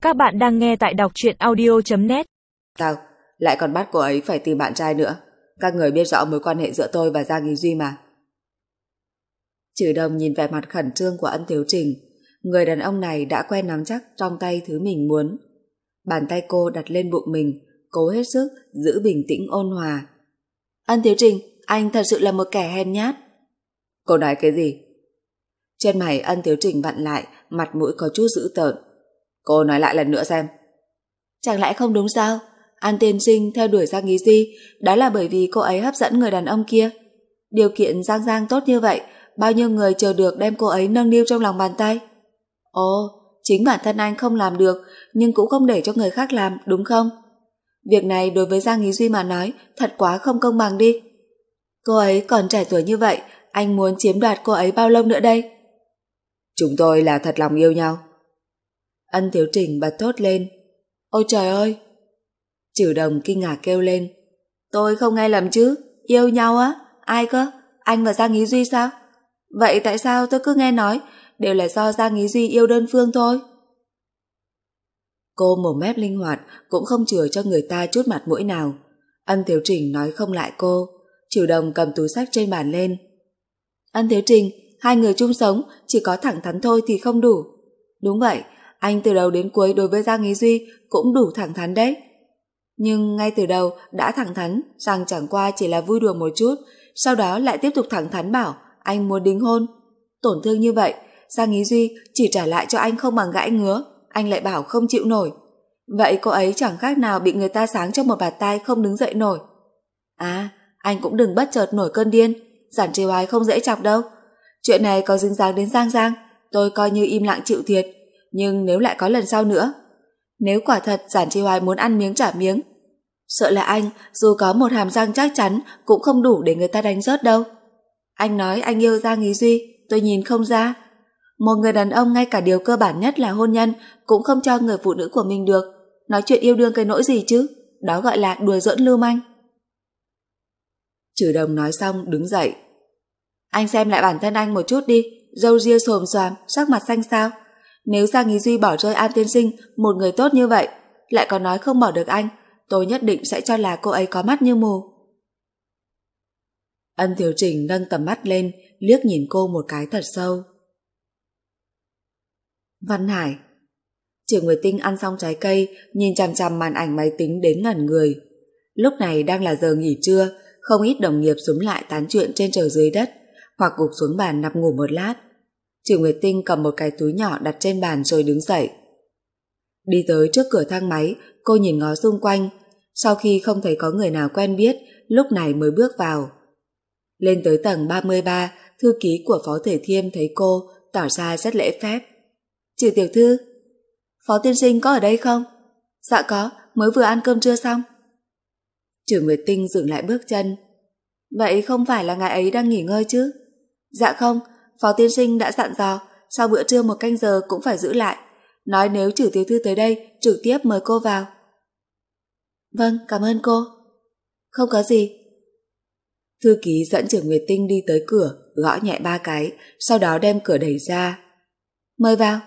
Các bạn đang nghe tại đọc truyện audio.net. Sao? Lại còn bắt cô ấy phải tìm bạn trai nữa. Các người biết rõ mối quan hệ giữa tôi và Giang Ý Duy mà. Trừ Đồng nhìn vẻ mặt khẩn trương của Ân Thiếu Trình. Người đàn ông này đã quen nắm chắc trong tay thứ mình muốn. Bàn tay cô đặt lên bụng mình, cố hết sức giữ bình tĩnh ôn hòa. Ân Thiếu Trình, anh thật sự là một kẻ hèn nhát. Cô nói cái gì? Trên mày Ân Thiếu Trình vặn lại, mặt mũi có chút dữ tợn. Cô nói lại lần nữa xem. Chẳng lẽ không đúng sao? An tiên sinh theo đuổi Giang Ý Duy, đó là bởi vì cô ấy hấp dẫn người đàn ông kia. Điều kiện Giang tốt như vậy, bao nhiêu người chờ được đem cô ấy nâng niu trong lòng bàn tay. Ồ, chính bản thân anh không làm được, nhưng cũng không để cho người khác làm, đúng không? Việc này đối với Giang Ý Duy mà nói, thật quá không công bằng đi. Cô ấy còn trẻ tuổi như vậy, anh muốn chiếm đoạt cô ấy bao lâu nữa đây? Chúng tôi là thật lòng yêu nhau. Ân Thiếu Trình bật thốt lên. Ôi trời ơi! Trừ Đồng kinh ngạc kêu lên. Tôi không nghe lầm chứ? Yêu nhau á? Ai cơ? Anh và Giang Ý Duy sao? Vậy tại sao tôi cứ nghe nói đều là do Giang Ý Duy yêu đơn phương thôi? Cô mồm mép linh hoạt cũng không chừa cho người ta chút mặt mũi nào. Ân Thiếu Trình nói không lại cô. Trừ Đồng cầm túi xách trên bàn lên. Ân Thiếu Trình, hai người chung sống chỉ có thẳng thắn thôi thì không đủ. Đúng vậy, anh từ đầu đến cuối đối với Giang Ý Duy cũng đủ thẳng thắn đấy. Nhưng ngay từ đầu đã thẳng thắn rằng chẳng qua chỉ là vui đùa một chút, sau đó lại tiếp tục thẳng thắn bảo anh muốn đính hôn. Tổn thương như vậy, Giang Ý Duy chỉ trả lại cho anh không bằng gãi ngứa, anh lại bảo không chịu nổi. Vậy cô ấy chẳng khác nào bị người ta sáng cho một bạt tai không đứng dậy nổi. À, anh cũng đừng bất chợt nổi cơn điên, Giản Trì Hoài không dễ chọc đâu. Chuyện này có dính dáng đến Giang, tôi coi như im lặng chịu thiệt. Nhưng nếu lại có lần sau nữa, nếu quả thật Giản Trì Hoài muốn ăn miếng trả miếng, sợ là anh dù có một hàm răng chắc chắn cũng không đủ để người ta đánh rớt đâu. Anh nói anh yêu Giang Ý Duy, tôi nhìn không ra. Một người đàn ông ngay cả điều cơ bản nhất là hôn nhân cũng không cho người phụ nữ của mình được. Nói chuyện yêu đương cái nỗi gì chứ? Đó gọi là đùa giỡn lưu manh. Trừ Đồng nói xong đứng dậy. Anh xem lại bản thân anh một chút đi, râu ria xồm xoàm, sắc mặt xanh xao. Nếu Giang Ý Duy bỏ rơi An tiên sinh, một người tốt như vậy, lại còn nói không bỏ được anh, tôi nhất định sẽ cho là cô ấy có mắt như mù. Ân Thiếu Trình nâng tầm mắt lên, liếc nhìn cô một cái thật sâu. Văn Hải. Triệu Nguyệt Tinh ăn xong trái cây, nhìn chằm chằm màn ảnh máy tính đến ngẩn người. Lúc này đang là giờ nghỉ trưa, không ít đồng nghiệp xúm lại tán chuyện trên trời dưới đất, hoặc gục xuống bàn nằm ngủ một lát. Triệu Nguyệt Tinh cầm một cái túi nhỏ đặt trên bàn rồi đứng dậy. Đi tới trước cửa thang máy, cô nhìn ngó xung quanh. Sau khi không thấy có người nào quen biết, lúc này mới bước vào. Lên tới tầng 33, thư ký của Phó Thể Thiêm thấy cô, tỏ ra rất lễ phép. Trừ tiểu thư, Phó tiên sinh có ở đây không? Dạ có, mới vừa ăn cơm trưa xong. Trừ Nguyệt Tinh dừng lại bước chân. Vậy không phải là ngài ấy đang nghỉ ngơi chứ? Dạ không, Phó tiên sinh đã dặn dò sau bữa trưa 1 canh giờ cũng phải giữ lại, nói nếu Trừ tiểu thư tới đây trực tiếp mời cô vào. Vâng, cảm ơn cô. Không có gì. Thư ký dẫn Trừ Nguyệt Tinh đi tới cửa, gõ nhẹ 3 cái, sau đó đem cửa đẩy ra. Mời vào.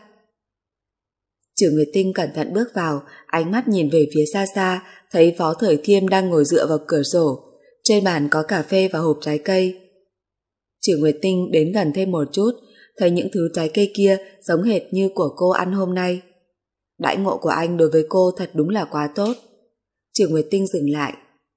Trừ Nguyệt Tinh cẩn thận bước vào, ánh mắt nhìn về phía xa xa, thấy Phó Thời Thiêm đang ngồi dựa vào cửa sổ, trên bàn có cà phê và hộp trái cây. Trừ Nguyệt Tinh đến gần thêm một chút, thấy những thứ trái cây kia giống hệt như của cô ăn hôm nay. Đãi ngộ của anh đối với cô thật đúng là quá tốt. Trừ Nguyệt Tinh dừng lại.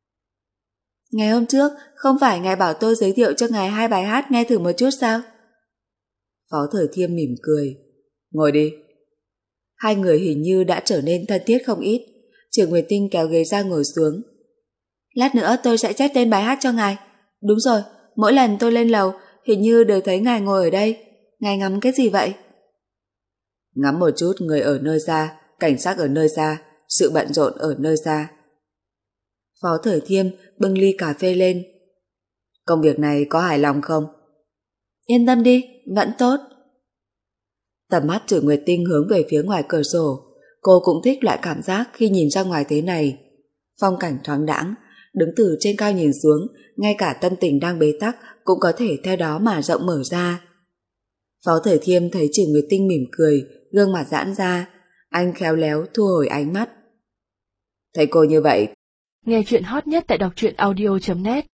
Ngày hôm trước, không phải ngài bảo tôi giới thiệu cho ngài 2 bài hát nghe thử một chút sao? Phó Thời Thiêm mỉm cười. Ngồi đi. Hai người hình như đã trở nên thân thiết không ít. Trừ Nguyệt Tinh kéo ghế ra ngồi xuống. Lát nữa tôi sẽ chép tên bài hát cho ngài. Đúng rồi, mỗi lần tôi lên lầu hình như đều thấy ngài ngồi ở đây. Ngài ngắm cái gì vậy? Ngắm một chút người ở nơi xa, cảnh sắc ở nơi xa, sự bận rộn ở nơi xa. Phó Thời Thiêm bưng ly cà phê lên. Công việc này có hài lòng không? Yên tâm đi, vẫn tốt. Tầm mắt Trừ Nguyệt Tinh hướng về phía ngoài cửa sổ. Cô cũng thích loại cảm giác khi nhìn ra ngoài thế này. Phong cảnh thoáng đãng, đứng từ trên cao nhìn xuống, ngay cả tâm tình đang bế tắc cũng có thể theo đó mà rộng mở ra. Phó Thời Thiêm thấy Trừ Nguyệt Tinh mỉm cười, gương mặt giãn ra. Anh khéo léo thu hồi ánh mắt. Thấy cô như vậy. Nghe chuyện hot nhất tại đọc truyện audio.net